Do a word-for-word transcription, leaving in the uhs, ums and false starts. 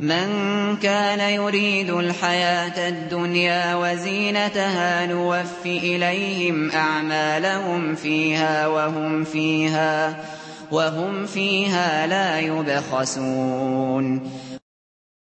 مَن كَانَ يُرِيدُ الْحَيَاةَ الدُّنْيَا وَزِينَتَهَا نُوَفِّ إِلَيْهِمْ أَعْمَالَهُمْ فِيهَا وَهُمْ فِيهَا وَهُمْ فِيهَا لَا يُبْخَسُونَ